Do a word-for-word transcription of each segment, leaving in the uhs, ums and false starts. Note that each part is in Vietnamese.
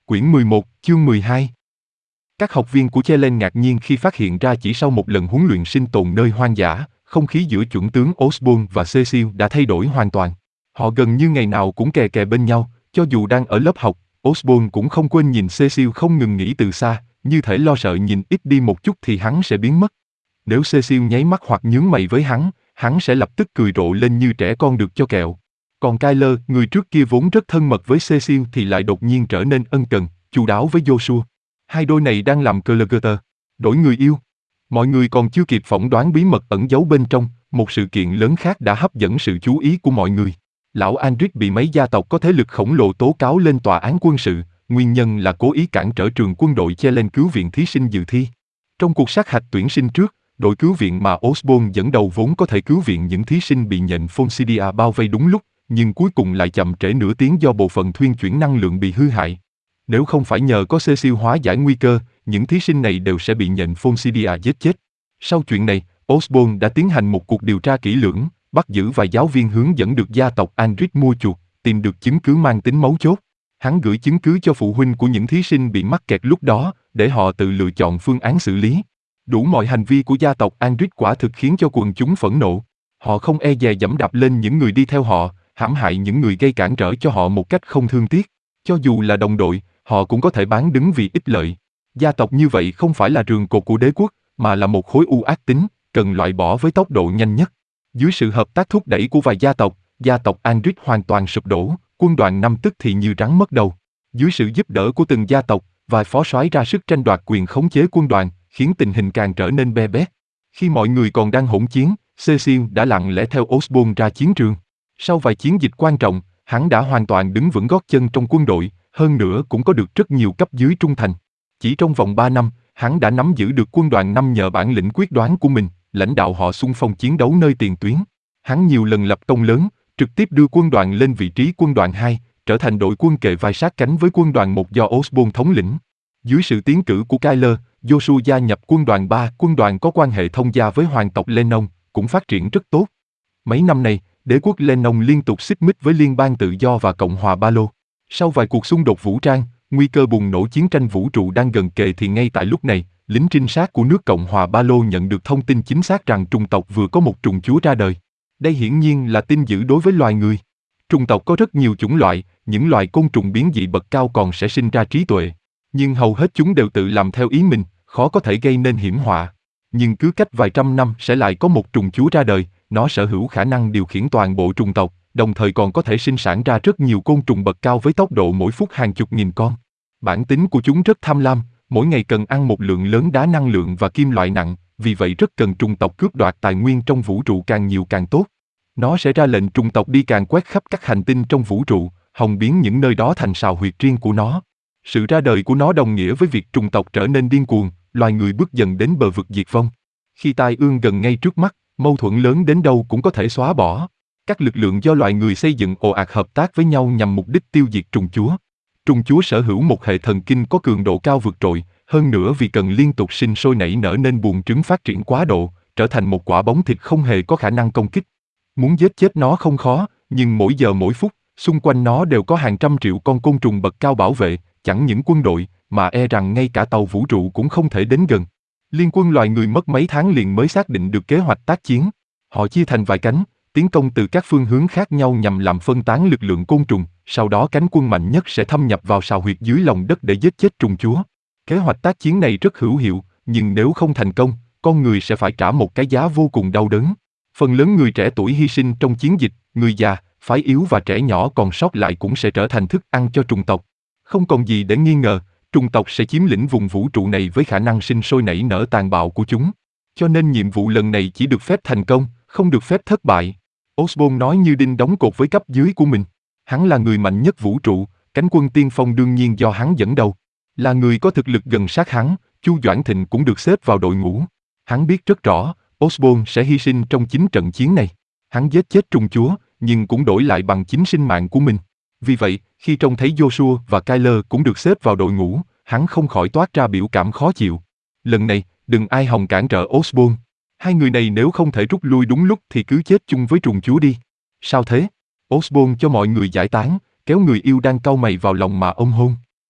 Quyển mười một, chương mười hai. Các học viên của Chelen ngạc nhiên khi phát hiện ra chỉ sau một lần huấn luyện sinh tồn nơi hoang dã, không khí giữa chuẩn tướng Osborn và Cecil đã thay đổi hoàn toàn. Họ gần như ngày nào cũng kè kè bên nhau, cho dù đang ở lớp học, Osborn cũng không quên nhìn Cecil không ngừng nghĩ từ xa, như thể lo sợ nhìn ít đi một chút thì hắn sẽ biến mất. Nếu Cecil nháy mắt hoặc nhướng mày với hắn, hắn sẽ lập tức cười rộ lên như trẻ con được cho kẹo. Còn Kyler, người trước kia vốn rất thân mật với Cecil thì lại đột nhiên trở nên ân cần, chu đáo với Joshua. Hai đôi này đang làm Colgater, đổi người yêu. Mọi người còn chưa kịp phỏng đoán bí mật ẩn giấu bên trong, một sự kiện lớn khác đã hấp dẫn sự chú ý của mọi người. Lão Andric bị mấy gia tộc có thế lực khổng lồ tố cáo lên tòa án quân sự, nguyên nhân là cố ý cản trở trường quân đội Chelen cứu viện thí sinh dự thi. Trong cuộc sát hạch tuyển sinh trước, đội cứu viện mà Osborn dẫn đầu vốn có thể cứu viện những thí sinh bị nhện Fonsidia bao vây đúng lúc, nhưng cuối cùng lại chậm trễ nửa tiếng do bộ phận thuyên chuyển năng lượng bị hư hại. Nếu không phải nhờ có Cecil hóa giải nguy cơ, những thí sinh này đều sẽ bị nhện Fonsidia giết chết. Sau chuyện này, Osborn đã tiến hành một cuộc điều tra kỹ lưỡng, bắt giữ vài giáo viên hướng dẫn được gia tộc Andric mua chuộc, tìm được chứng cứ mang tính mấu chốt. Hắn gửi chứng cứ cho phụ huynh của những thí sinh bị mắc kẹt lúc đó, để họ tự lựa chọn phương án xử lý. Đủ mọi hành vi của gia tộc Andric quả thực khiến cho quần chúng phẫn nộ. Họ không e dè giẫm đạp lên những người đi theo họ, hãm hại những người gây cản trở cho họ một cách không thương tiếc. Cho dù là đồng đội, họ cũng có thể bán đứng vì ích lợi. Gia tộc như vậy không phải là rường cột của đế quốc, mà là một khối u ác tính, cần loại bỏ với tốc độ nhanh nhất. Dưới sự hợp tác thúc đẩy của vài gia tộc, gia tộc Andric hoàn toàn sụp đổ, quân đoàn năm tức thì như rắn mất đầu. Dưới sự giúp đỡ của từng gia tộc, vài phó soái ra sức tranh đoạt quyền khống chế quân đoàn, khiến tình hình càng trở nên be bét. Khi mọi người còn đang hỗn chiến, Cecil đã lặng lẽ theo Osborn ra chiến trường. Sau vài chiến dịch quan trọng, hắn đã hoàn toàn đứng vững gót chân trong quân đội, hơn nữa cũng có được rất nhiều cấp dưới trung thành. Chỉ trong vòng ba năm, hắn đã nắm giữ được quân đoàn năm nhờ bản lĩnh quyết đoán của mình, lãnh đạo họ xung phong chiến đấu nơi tiền tuyến. Hắn nhiều lần lập công lớn, trực tiếp đưa quân đoàn lên vị trí quân đoàn hai, trở thành đội quân kề vai sát cánh với quân đoàn một do Osborn thống lĩnh. Dưới sự tiến cử của Kyler, Joshua gia nhập quân đoàn ba, quân đoàn có quan hệ thông gia với hoàng tộc Lennon, cũng phát triển rất tốt. Mấy năm này, đế quốc Lennon liên tục xích mích với Liên bang Tự do và Cộng hòa Ba Lô. Sau vài cuộc xung đột vũ trang, nguy cơ bùng nổ chiến tranh vũ trụ đang gần kề thì ngay tại lúc này, lính trinh sát của nước Cộng hòa Ba Lô nhận được thông tin chính xác rằng trùng tộc vừa có một trùng chúa ra đời. Đây hiển nhiên là tin dữ đối với loài người. Trùng tộc có rất nhiều chủng loại, những loài côn trùng biến dị bậc cao còn sẽ sinh ra trí tuệ. Nhưng hầu hết chúng đều tự làm theo ý mình, khó có thể gây nên hiểm họa. Nhưng cứ cách vài trăm năm sẽ lại có một trùng chúa ra đời, nó sở hữu khả năng điều khiển toàn bộ trùng tộc, đồng thời còn có thể sinh sản ra rất nhiều côn trùng bậc cao với tốc độ mỗi phút hàng chục nghìn con. Bản tính của chúng rất tham lam, mỗi ngày cần ăn một lượng lớn đá năng lượng và kim loại nặng, vì vậy rất cần trùng tộc cướp đoạt tài nguyên trong vũ trụ càng nhiều càng tốt. Nó sẽ ra lệnh trùng tộc đi càn quét khắp các hành tinh trong vũ trụ, hòng biến những nơi đó thành sào huyệt riêng của nó. Sự ra đời của nó đồng nghĩa với việc trùng tộc trở nên điên cuồng, loài người bước dần đến bờ vực diệt vong. Khi tai ương gần ngay trước mắt, mâu thuẫn lớn đến đâu cũng có thể xóa bỏ. Các lực lượng do loài người xây dựng ồ ạt hợp tác với nhau nhằm mục đích tiêu diệt trùng chúa. Trùng chúa sở hữu một hệ thần kinh có cường độ cao vượt trội, hơn nữa vì cần liên tục sinh sôi nảy nở nên buồng trứng phát triển quá độ, trở thành một quả bóng thịt không hề có khả năng công kích. Muốn giết chết nó không khó, nhưng mỗi giờ mỗi phút, xung quanh nó đều có hàng trăm triệu con côn trùng bậc cao bảo vệ, chẳng những quân đội, mà e rằng ngay cả tàu vũ trụ cũng không thể đến gần. Liên quân loài người mất mấy tháng liền mới xác định được kế hoạch tác chiến. Họ chia thành vài cánh, tiến công từ các phương hướng khác nhau nhằm làm phân tán lực lượng côn trùng, sau đó cánh quân mạnh nhất sẽ thâm nhập vào sào huyệt dưới lòng đất để giết chết trùng chúa. Kế hoạch tác chiến này rất hữu hiệu, nhưng nếu không thành công, con người sẽ phải trả một cái giá vô cùng đau đớn. Phần lớn người trẻ tuổi hy sinh trong chiến dịch, người già, phái yếu và trẻ nhỏ còn sót lại cũng sẽ trở thành thức ăn cho trùng tộc. Không còn gì để nghi ngờ, trùng tộc sẽ chiếm lĩnh vùng vũ trụ này với khả năng sinh sôi nảy nở tàn bạo của chúng. Cho nên nhiệm vụ lần này chỉ được phép thành công, không được phép thất bại. Osborn nói như đinh đóng cột với cấp dưới của mình. Hắn là người mạnh nhất vũ trụ, cánh quân tiên phong đương nhiên do hắn dẫn đầu. Là người có thực lực gần sát hắn, Chu Doãn Thịnh cũng được xếp vào đội ngũ. Hắn biết rất rõ, Osborn sẽ hy sinh trong chính trận chiến này. Hắn giết chết trùng chúa, nhưng cũng đổi lại bằng chính sinh mạng của mình. Vì vậy, khi trông thấy Joshua và Kyler cũng được xếp vào đội ngũ, hắn không khỏi toát ra biểu cảm khó chịu. Lần này, đừng ai hòng cản trở Osborn. Hai người này nếu không thể rút lui đúng lúc thì cứ chết chung với trùng chúa đi. Sao thế? Osborn cho mọi người giải tán, kéo người yêu đang cau mày vào lòng mà ôm hôn.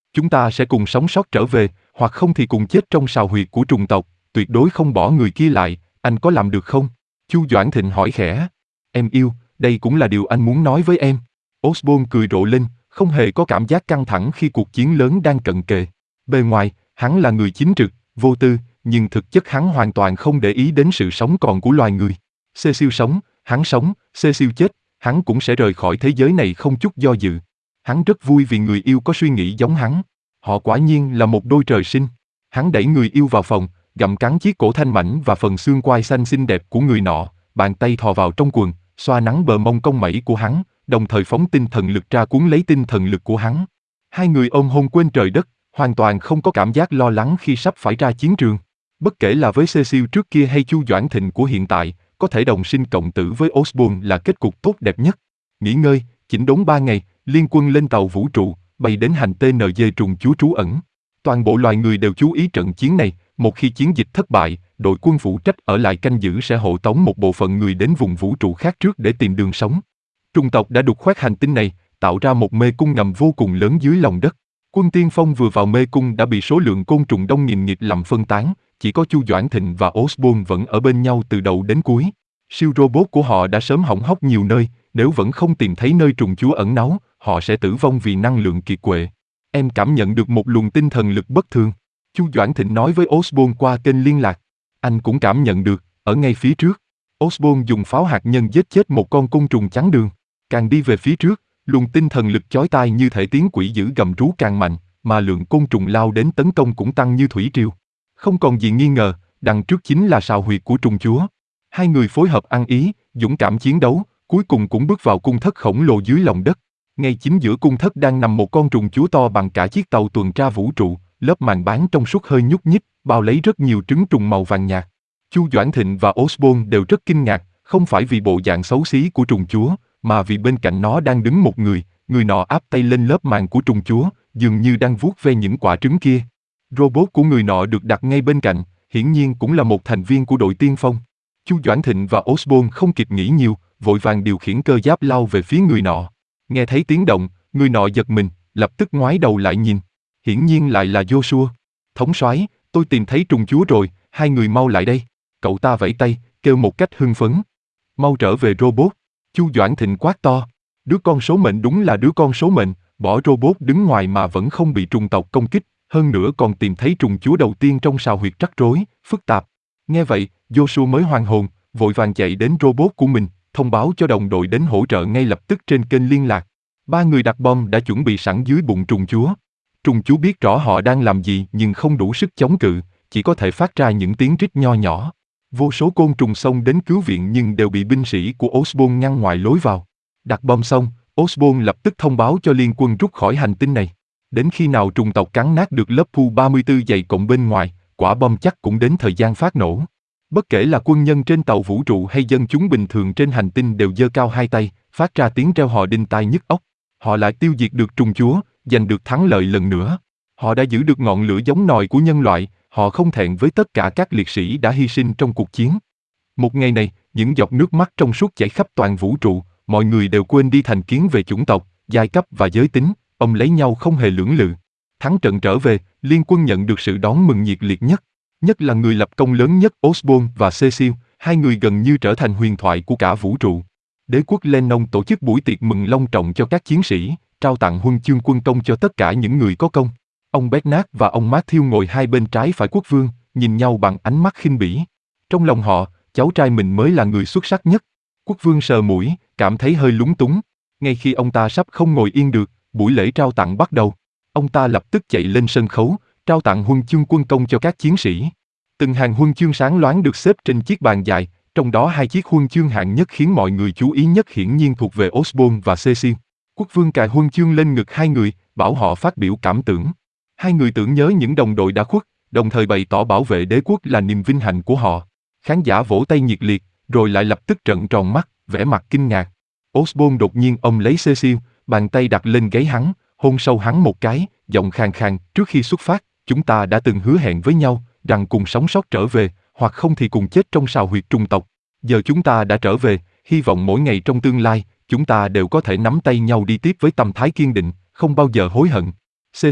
Chúng ta sẽ cùng sống sót trở về, hoặc không thì cùng chết trong sào huyệt của trùng tộc, tuyệt đối không bỏ người kia lại, anh có làm được không? Chu Doãn Thịnh hỏi khẽ. Em yêu, đây cũng là điều anh muốn nói với em. Osborn cười rộ lên, không hề có cảm giác căng thẳng khi cuộc chiến lớn đang cận kề. Bề ngoài, hắn là người chính trực, vô tư, nhưng thực chất hắn hoàn toàn không để ý đến sự sống còn của loài người. Cecil sống, hắn sống, Cecil chết, hắn cũng sẽ rời khỏi thế giới này không chút do dự. Hắn rất vui vì người yêu có suy nghĩ giống hắn. Họ quả nhiên là một đôi trời sinh. Hắn đẩy người yêu vào phòng, gặm cắn chiếc cổ thanh mảnh và phần xương quai xanh xinh đẹp của người nọ, bàn tay thò vào trong quần, xoa nắng bờ mông cong mẩy của hắn, đồng thời phóng tinh thần lực ra cuốn lấy tinh thần lực của hắn. Hai người ôm hôn quên trời đất, hoàn toàn không có cảm giác lo lắng khi sắp phải ra chiến trường. Bất kể là với Cecil trước kia hay Chu Doãn Thịnh của hiện tại, có thể đồng sinh cộng tử với Osborn là kết cục tốt đẹp nhất. Nghỉ ngơi, chỉnh đốn ba ngày, liên quân lên tàu vũ trụ, bay đến hành tê en giê trùng chúa trú ẩn. Toàn bộ loài người đều chú ý trận chiến này, một khi chiến dịch thất bại, đội quân phụ trách ở lại canh giữ sẽ hộ tống một bộ phận người đến vùng vũ trụ khác trước để tìm đường sống. Trùng tộc đã đục khoét hành tinh này, tạo ra một mê cung ngầm vô cùng lớn dưới lòng đất. Quân tiên phong vừa vào mê cung đã bị số lượng côn trùng đông nghìn nghịt làm phân tán, chỉ có Chu Doãn Thịnh và Osborn vẫn ở bên nhau từ đầu đến cuối. Siêu robot của họ đã sớm hỏng hóc nhiều nơi, nếu vẫn không tìm thấy nơi trùng chúa ẩn náu, họ sẽ tử vong vì năng lượng kiệt quệ. Em cảm nhận được một luồng tinh thần lực bất thường. Chu Doãn Thịnh nói với Osborn qua kênh liên lạc. Anh cũng cảm nhận được, ở ngay phía trước. Osborn dùng pháo hạt nhân giết chết một con côn trùng chắn đường. Càng đi về phía trước, luồng tinh thần lực chói tai như thể tiếng quỷ dữ gầm rú càng mạnh, mà lượng côn trùng lao đến tấn công cũng tăng như thủy triều. Không còn gì nghi ngờ, đằng trước chính là sào huyệt của trùng chúa. Hai người phối hợp ăn ý, dũng cảm chiến đấu, cuối cùng cũng bước vào cung thất khổng lồ dưới lòng đất. Ngay chính giữa cung thất đang nằm một con trùng chúa to bằng cả chiếc tàu tuần tra vũ trụ, lớp màng bám trong suốt hơi nhúc nhích, bao lấy rất nhiều trứng trùng màu vàng nhạt. Chu Doãn Thịnh và Osborn đều rất kinh ngạc, không phải vì bộ dạng xấu xí của trùng chúa, mà vì bên cạnh nó đang đứng một người, người nọ áp tay lên lớp màng của trùng chúa, dường như đang vuốt ve những quả trứng kia. Robot của người nọ được đặt ngay bên cạnh, hiển nhiên cũng là một thành viên của đội tiên phong. Chu Doãn Thịnh và Osborn không kịp nghĩ nhiều, vội vàng điều khiển cơ giáp lao về phía người nọ. Nghe thấy tiếng động, người nọ giật mình, lập tức ngoái đầu lại nhìn. Hiển nhiên lại là Joshua. Thống soái, tôi tìm thấy trùng chúa rồi, hai người mau lại đây. Cậu ta vẫy tay, kêu một cách hưng phấn. Mau trở về robot. Chu Doãn Thịnh quát to. Đứa con số mệnh đúng là đứa con số mệnh, bỏ robot đứng ngoài mà vẫn không bị trùng tộc công kích, hơn nữa còn tìm thấy trùng chúa đầu tiên trong sào huyệt rắc rối, phức tạp. Nghe vậy, Joshua mới hoàn hồn, vội vàng chạy đến robot của mình, thông báo cho đồng đội đến hỗ trợ ngay lập tức trên kênh liên lạc. Ba người đặt bom đã chuẩn bị sẵn dưới bụng trùng chúa. Trùng chúa biết rõ họ đang làm gì nhưng không đủ sức chống cự, chỉ có thể phát ra những tiếng rít nho nhỏ. Vô số côn trùng xông đến cứu viện nhưng đều bị binh sĩ của Osborn ngăn ngoài lối vào. Đặt bom xong, Osborn lập tức thông báo cho liên quân rút khỏi hành tinh này. Đến khi nào trùng tộc cắn nát được lớp pu ba mươi tư dày cộng bên ngoài, quả bom chắc cũng đến thời gian phát nổ. Bất kể là quân nhân trên tàu vũ trụ hay dân chúng bình thường trên hành tinh đều giơ cao hai tay, phát ra tiếng reo hò đinh tai nhức óc. Họ lại tiêu diệt được trùng chúa, giành được thắng lợi lần nữa. Họ đã giữ được ngọn lửa giống nòi của nhân loại, họ không thẹn với tất cả các liệt sĩ đã hy sinh trong cuộc chiến. Một ngày này, những giọt nước mắt trong suốt chảy khắp toàn vũ trụ, mọi người đều quên đi thành kiến về chủng tộc, giai cấp và giới tính, ông lấy nhau không hề lưỡng lự. Thắng trận trở về, liên quân nhận được sự đón mừng nhiệt liệt nhất. Nhất là người lập công lớn nhất Osborn và Cecil, hai người gần như trở thành huyền thoại của cả vũ trụ. Đế quốc Lennon tổ chức buổi tiệc mừng long trọng cho các chiến sĩ, trao tặng huân chương quân công cho tất cả những người có công. Ông Bernard và ông Matthew ngồi hai bên trái phải quốc vương, nhìn nhau bằng ánh mắt khinh bỉ. Trong lòng họ, cháu trai mình mới là người xuất sắc nhất. Quốc vương sờ mũi, cảm thấy hơi lúng túng. Ngay khi ông ta sắp không ngồi yên được, buổi lễ trao tặng bắt đầu. Ông ta lập tức chạy lên sân khấu, trao tặng huân chương quân công cho các chiến sĩ. Từng hàng huân chương sáng loáng được xếp trên chiếc bàn dài, trong đó hai chiếc huân chương hạng nhất khiến mọi người chú ý nhất hiển nhiên thuộc về Osborn và Cecil. Quốc vương cài huân chương lên ngực hai người, bảo họ phát biểu cảm tưởng. Hai người tưởng nhớ những đồng đội đã khuất, đồng thời bày tỏ bảo vệ đế quốc là niềm vinh hạnh của họ. Khán giả vỗ tay nhiệt liệt, rồi lại lập tức trợn tròn mắt, vẻ mặt kinh ngạc. Osborn đột nhiên ôm lấy Cecil, bàn tay đặt lên gáy hắn, hôn sâu hắn một cái, giọng khàn khàn, trước khi xuất phát, chúng ta đã từng hứa hẹn với nhau, rằng cùng sống sót trở về, hoặc không thì cùng chết trong sào huyệt trùng tộc. Giờ chúng ta đã trở về, hy vọng mỗi ngày trong tương lai, chúng ta đều có thể nắm tay nhau đi tiếp với tâm thái kiên định, không bao giờ hối hận. Cecil,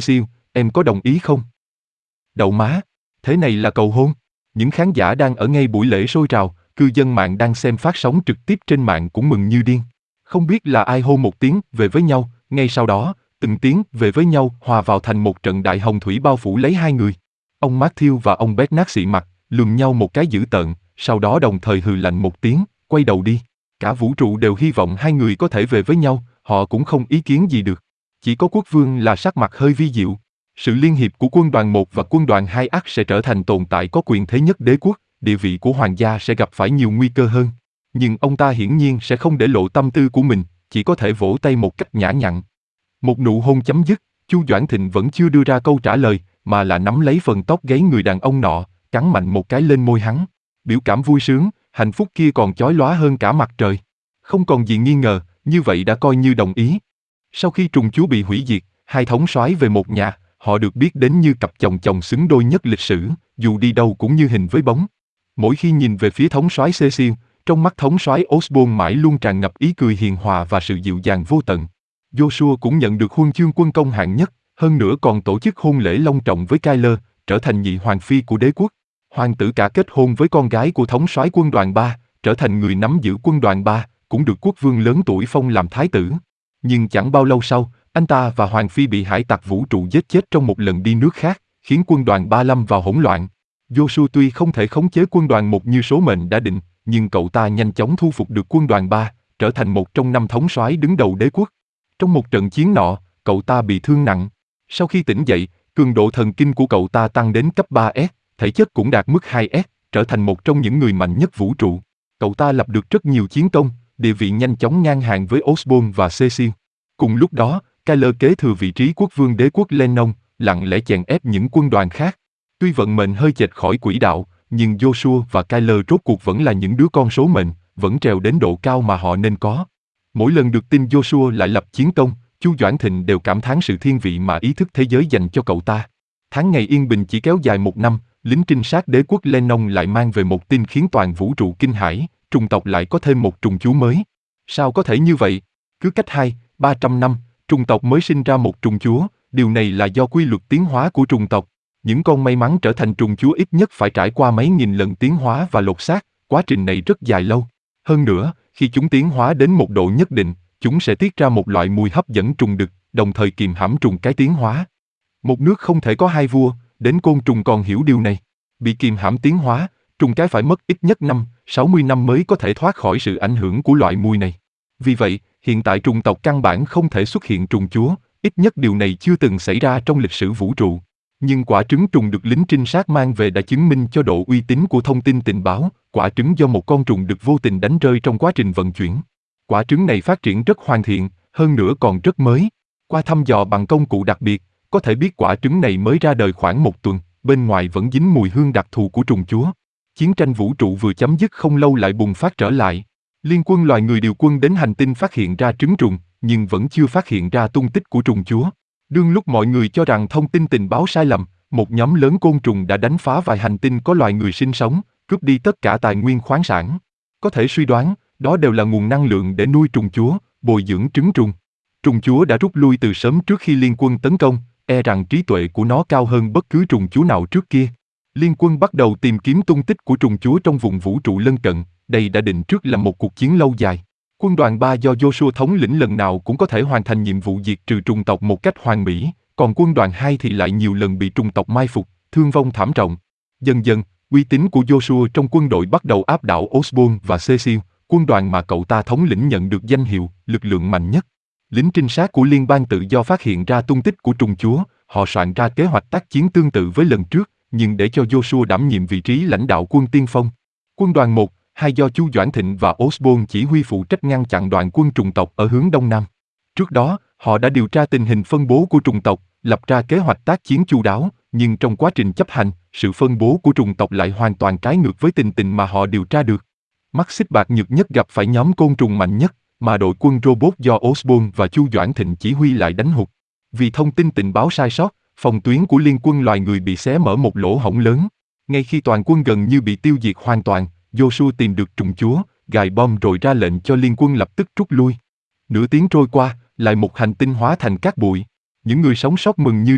em có đồng ý không? Đậu má, thế này là cầu hôn. Những khán giả đang ở ngay buổi lễ sôi trào, cư dân mạng đang xem phát sóng trực tiếp trên mạng cũng mừng như điên. Không biết là ai hô một tiếng về với nhau, ngay sau đó, từng tiếng về với nhau hòa vào thành một trận đại hồng thủy bao phủ lấy hai người. Ông Matthew và ông Bernard xị mặt, lườm nhau một cái dữ tợn, sau đó đồng thời hừ lạnh một tiếng, quay đầu đi. Cả vũ trụ đều hy vọng hai người có thể về với nhau, họ cũng không ý kiến gì được. Chỉ có quốc vương là sắc mặt hơi vi diệu. Sự liên hiệp của quân đoàn một và quân đoàn hai ắt sẽ trở thành tồn tại có quyền thế nhất đế quốc, địa vị của hoàng gia sẽ gặp phải nhiều nguy cơ hơn. Nhưng ông ta hiển nhiên sẽ không để lộ tâm tư của mình, chỉ có thể vỗ tay một cách nhã nhặn. Một nụ hôn chấm dứt, Chu Doãn Thịnh vẫn chưa đưa ra câu trả lời, mà là nắm lấy phần tóc gáy người đàn ông nọ, cắn mạnh một cái lên môi hắn. Biểu cảm vui sướng, hạnh phúc kia còn chói lóa hơn cả mặt trời. Không còn gì nghi ngờ, như vậy đã coi như đồng ý. Sau khi trùng chúa bị hủy diệt, hai thống soái về một nhà, họ được biết đến như cặp chồng chồng xứng đôi nhất lịch sử, dù đi đâu cũng như hình với bóng. Mỗi khi nhìn về phía thống soái Cecil, trong mắt thống soái Osborne mãi luôn tràn ngập ý cười hiền hòa và sự dịu dàng vô tận. Joshua cũng nhận được huân chương quân công hạng nhất, hơn nữa còn tổ chức hôn lễ long trọng với Kyler, trở thành nhị hoàng phi của đế quốc. Hoàng tử cả kết hôn với con gái của thống soái quân đoàn ba, trở thành người nắm giữ quân đoàn ba, cũng được quốc vương lớn tuổi phong làm thái tử. Nhưng chẳng bao lâu sau, anh ta và hoàng phi bị hải tặc vũ trụ giết chết trong một lần đi nước khác, khiến quân đoàn ba lâm vào hỗn loạn. Joshua tuy không thể khống chế quân đoàn một như số mệnh đã định, nhưng cậu ta nhanh chóng thu phục được quân đoàn ba, trở thành một trong năm thống soái đứng đầu đế quốc. Trong một trận chiến nọ, cậu ta bị thương nặng. Sau khi tỉnh dậy, cường độ thần kinh của cậu ta tăng đến cấp ba S, thể chất cũng đạt mức hai S, trở thành một trong những người mạnh nhất vũ trụ. Cậu ta lập được rất nhiều chiến công, địa vị nhanh chóng ngang hàng với Osborne và Cecil. Cùng lúc đó, Kyler kế thừa vị trí quốc vương đế quốc Lennon, lặng lẽ chèn ép những quân đoàn khác. Tuy vận mệnh hơi chệch khỏi quỹ đạo, nhưng Joshua và Kyler rốt cuộc vẫn là những đứa con số mệnh, vẫn trèo đến độ cao mà họ nên có. Mỗi lần được tin Joshua lại lập chiến công, Chu Doãn Thịnh đều cảm thán sự thiên vị mà ý thức thế giới dành cho cậu ta. Tháng ngày yên bình chỉ kéo dài một năm, lính trinh sát đế quốc Lennon lại mang về một tin khiến toàn vũ trụ kinh hãi, trùng tộc lại có thêm một trùng chúa mới. Sao có thể như vậy? Cứ cách hai, ba trăm năm, trùng tộc mới sinh ra một trùng chúa, điều này là do quy luật tiến hóa của trùng tộc. Những con may mắn trở thành trùng chúa ít nhất phải trải qua mấy nghìn lần tiến hóa và lột xác, quá trình này rất dài lâu. Hơn nữa, khi chúng tiến hóa đến một độ nhất định, chúng sẽ tiết ra một loại mùi hấp dẫn trùng đực, đồng thời kìm hãm trùng cái tiến hóa. Một nước không thể có hai vua, đến côn trùng còn hiểu điều này. Bị kìm hãm tiến hóa, trùng cái phải mất ít nhất năm, sáu mươi năm mới có thể thoát khỏi sự ảnh hưởng của loại mùi này. Vì vậy, hiện tại trùng tộc căn bản không thể xuất hiện trùng chúa, ít nhất điều này chưa từng xảy ra trong lịch sử vũ trụ. Nhưng quả trứng trùng được lính trinh sát mang về đã chứng minh cho độ uy tín của thông tin tình báo, quả trứng do một con trùng được vô tình đánh rơi trong quá trình vận chuyển. Quả trứng này phát triển rất hoàn thiện, hơn nữa còn rất mới. Qua thăm dò bằng công cụ đặc biệt, có thể biết quả trứng này mới ra đời khoảng một tuần, bên ngoài vẫn dính mùi hương đặc thù của trùng chúa. Chiến tranh vũ trụ vừa chấm dứt không lâu lại bùng phát trở lại. Liên quân loài người điều quân đến hành tinh phát hiện ra trứng trùng, nhưng vẫn chưa phát hiện ra tung tích của trùng chúa. Đương lúc mọi người cho rằng thông tin tình báo sai lầm, một nhóm lớn côn trùng đã đánh phá vài hành tinh có loài người sinh sống, cướp đi tất cả tài nguyên khoáng sản. Có thể suy đoán, đó đều là nguồn năng lượng để nuôi trùng chúa, bồi dưỡng trứng trùng. Trùng chúa đã rút lui từ sớm trước khi liên quân tấn công, e rằng trí tuệ của nó cao hơn bất cứ trùng chúa nào trước kia. Liên quân bắt đầu tìm kiếm tung tích của trùng chúa trong vùng vũ trụ lân cận, đây đã định trước là một cuộc chiến lâu dài. Quân đoàn ba do Joshua thống lĩnh lần nào cũng có thể hoàn thành nhiệm vụ diệt trừ trùng tộc một cách hoàn mỹ, còn quân đoàn hai thì lại nhiều lần bị trùng tộc mai phục, thương vong thảm trọng. Dần dần, uy tín của Joshua trong quân đội bắt đầu áp đảo Osborne và Cecil, quân đoàn mà cậu ta thống lĩnh nhận được danh hiệu lực lượng mạnh nhất. Lính trinh sát của liên bang tự do phát hiện ra tung tích của trùng chúa, họ soạn ra kế hoạch tác chiến tương tự với lần trước, nhưng để cho Joshua đảm nhiệm vị trí lãnh đạo quân tiên phong. Quân đoàn một, hai do Chu Doãn Thịnh và Osborne chỉ huy phụ trách ngăn chặn đoàn quân trùng tộc ở hướng đông nam. Trước đó, họ đã điều tra tình hình phân bố của trùng tộc, lập ra kế hoạch tác chiến chu đáo, nhưng trong quá trình chấp hành, sự phân bố của trùng tộc lại hoàn toàn trái ngược với tình tình mà họ điều tra được. Mắt xích bạc nhược nhất gặp phải nhóm côn trùng mạnh nhất, mà đội quân robot do Osborne và Chu Doãn Thịnh chỉ huy lại đánh hụt. Vì thông tin tình báo sai sót, phòng tuyến của liên quân loài người bị xé mở một lỗ hổng lớn. Ngay khi toàn quân gần như bị tiêu diệt hoàn toàn, Joshua tìm được trùng chúa, gài bom rồi ra lệnh cho liên quân lập tức rút lui. Nửa tiếng trôi qua, lại một hành tinh hóa thành cát bụi. Những người sống sót mừng như điên,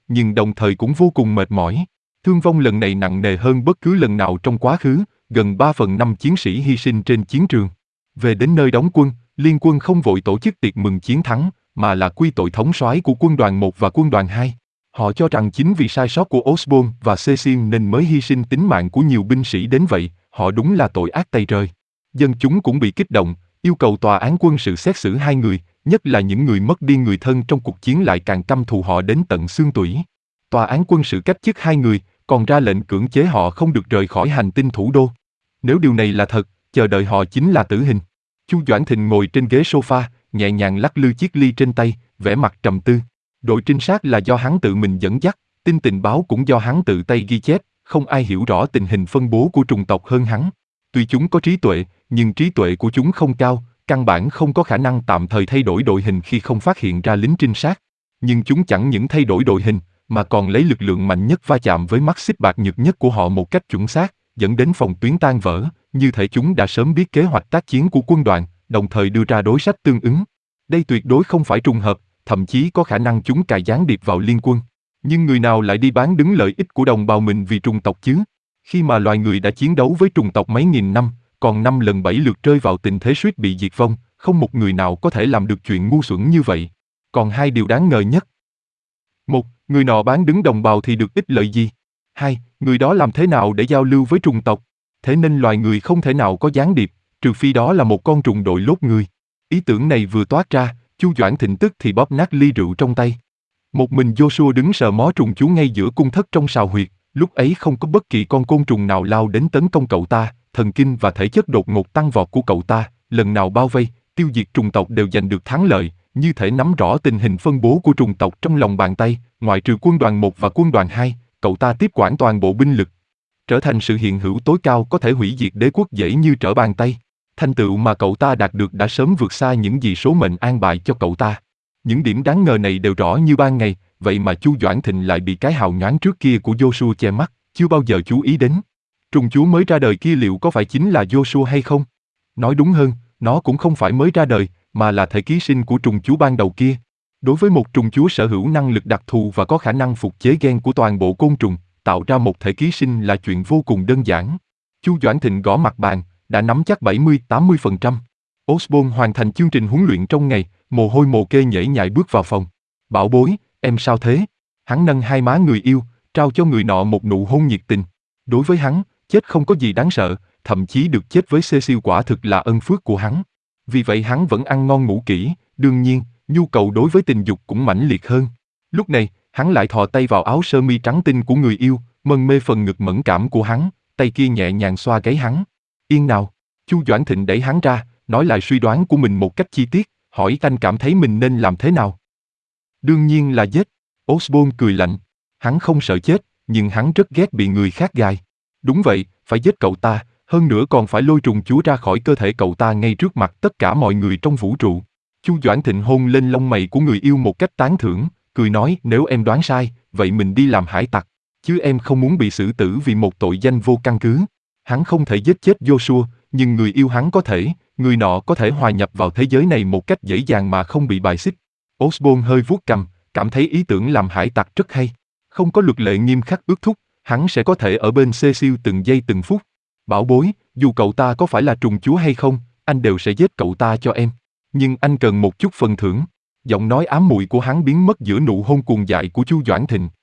nhưng đồng thời cũng vô cùng mệt mỏi. Thương vong lần này nặng nề hơn bất cứ lần nào trong quá khứ, gần ba phần năm chiến sĩ hy sinh trên chiến trường. Về đến nơi đóng quân, liên quân không vội tổ chức tiệc mừng chiến thắng, mà là quy tội thống soái của quân đoàn một và quân đoàn hai. Họ cho rằng chính vì sai sót của Osborn và Cecil nên mới hy sinh tính mạng của nhiều binh sĩ đến vậy, họ đúng là tội ác tày trời. Dân chúng cũng bị kích động, yêu cầu tòa án quân sự xét xử hai người, nhất là những người mất đi người thân trong cuộc chiến lại càng căm thù họ đến tận xương tủy. Tòa án quân sự cách chức hai người, còn ra lệnh cưỡng chế họ không được rời khỏi hành tinh thủ đô. Nếu điều này là thật, chờ đợi họ chính là tử hình. Chu Doãn Thịnh ngồi trên ghế sofa, nhẹ nhàng lắc lư chiếc ly trên tay, vẻ mặt trầm tư. Đội trinh sát là do hắn tự mình dẫn dắt, tin tình báo cũng do hắn tự tay ghi chép, không ai hiểu rõ tình hình phân bố của trùng tộc hơn hắn. Tuy chúng có trí tuệ, nhưng trí tuệ của chúng không cao, căn bản không có khả năng tạm thời thay đổi đội hình khi không phát hiện ra lính trinh sát. Nhưng chúng chẳng những thay đổi đội hình, mà còn lấy lực lượng mạnh nhất va chạm với mắt xích bạc nhược nhất của họ một cách chuẩn xác, dẫn đến phòng tuyến tan vỡ, như thể chúng đã sớm biết kế hoạch tác chiến của quân đoàn, đồng thời đưa ra đối sách tương ứng. Đây tuyệt đối không phải trùng hợp, thậm chí có khả năng chúng cài gián điệp vào liên quân. Nhưng người nào lại đi bán đứng lợi ích của đồng bào mình vì trùng tộc chứ? Khi mà loài người đã chiến đấu với trùng tộc mấy nghìn năm, còn năm lần bảy lượt rơi vào tình thế suýt bị diệt vong, không một người nào có thể làm được chuyện ngu xuẩn như vậy. Còn hai điều đáng ngờ nhất. Một, người nọ bán đứng đồng bào thì được ích lợi gì? Hai, người đó làm thế nào để giao lưu với trùng tộc? Thế nên loài người không thể nào có gián điệp, trừ phi đó là một con trùng đội lốt người. Ý tưởng này vừa toát ra, Chu Doãn Thịnh tức thì bóp nát ly rượu trong tay. Một mình Joshua đứng sờ mó trùng chú ngay giữa cung thất trong sào huyệt, lúc ấy không có bất kỳ con côn trùng nào lao đến tấn công cậu ta, thần kinh và thể chất đột ngột tăng vọt của cậu ta, lần nào bao vây, tiêu diệt trùng tộc đều giành được thắng lợi, như thể nắm rõ tình hình phân bố của trùng tộc trong lòng bàn tay, ngoại trừ quân đoàn một và quân đoàn hai, cậu ta tiếp quản toàn bộ binh lực. Trở thành sự hiện hữu tối cao có thể hủy diệt đế quốc dễ như trở bàn tay. Thành tựu mà cậu ta đạt được đã sớm vượt xa những gì số mệnh an bài cho cậu ta. Những điểm đáng ngờ này đều rõ như ban ngày, vậy mà Chu Doãn Thịnh lại bị cái hào nhoáng trước kia của Joshua che mắt, chưa bao giờ chú ý đến. Trùng chú mới ra đời kia liệu có phải chính là Joshua hay không? Nói đúng hơn, nó cũng không phải mới ra đời, mà là thể ký sinh của trùng chú ban đầu kia. Đối với một trùng chú sở hữu năng lực đặc thù và có khả năng phục chế gen của toàn bộ côn trùng, tạo ra một thể ký sinh là chuyện vô cùng đơn giản. Chu Doãn Thịnh gõ mặt bàn, đã nắm chắc bảy mươi đến tám mươi phần trăm. Osborn hoàn thành chương trình huấn luyện trong ngày, mồ hôi mồ kê nhễ nhại bước vào phòng. Bảo bối, em sao thế? Hắn nâng hai má người yêu, trao cho người nọ một nụ hôn nhiệt tình. Đối với hắn, chết không có gì đáng sợ, thậm chí được chết với Cecil quả thực là ân phước của hắn. Vì vậy hắn vẫn ăn ngon ngủ kỹ, đương nhiên, nhu cầu đối với tình dục cũng mãnh liệt hơn. Lúc này, hắn lại thò tay vào áo sơ mi trắng tinh của người yêu, mân mê phần ngực mẫn cảm của hắn, tay kia nhẹ nhàng xoa gáy hắn. Yên nào, Chu Doãn Thịnh đẩy hắn ra, nói lại suy đoán của mình một cách chi tiết, hỏi anh cảm thấy mình nên làm thế nào? Đương nhiên là giết. Osborn cười lạnh. Hắn không sợ chết, nhưng hắn rất ghét bị người khác gài. Đúng vậy, phải giết cậu ta, hơn nữa còn phải lôi trùng chúa ra khỏi cơ thể cậu ta ngay trước mặt tất cả mọi người trong vũ trụ. Chu Doãn Thịnh hôn lên lông mày của người yêu một cách tán thưởng, cười nói nếu em đoán sai, vậy mình đi làm hải tặc, chứ em không muốn bị xử tử vì một tội danh vô căn cứ. Hắn không thể giết chết Joshua, nhưng người yêu hắn có thể, người nọ có thể hòa nhập vào thế giới này một cách dễ dàng mà không bị bài xích. Osborn hơi vuốt cằm, cảm thấy ý tưởng làm hải tặc rất hay. Không có luật lệ nghiêm khắc ước thúc, hắn sẽ có thể ở bên Cecil từng giây từng phút. Bảo bối, dù cậu ta có phải là trùng chúa hay không, anh đều sẽ giết cậu ta cho em. Nhưng anh cần một chút phần thưởng. Giọng nói ám muội của hắn biến mất giữa nụ hôn cuồng dại của Chu Doãn Thịnh.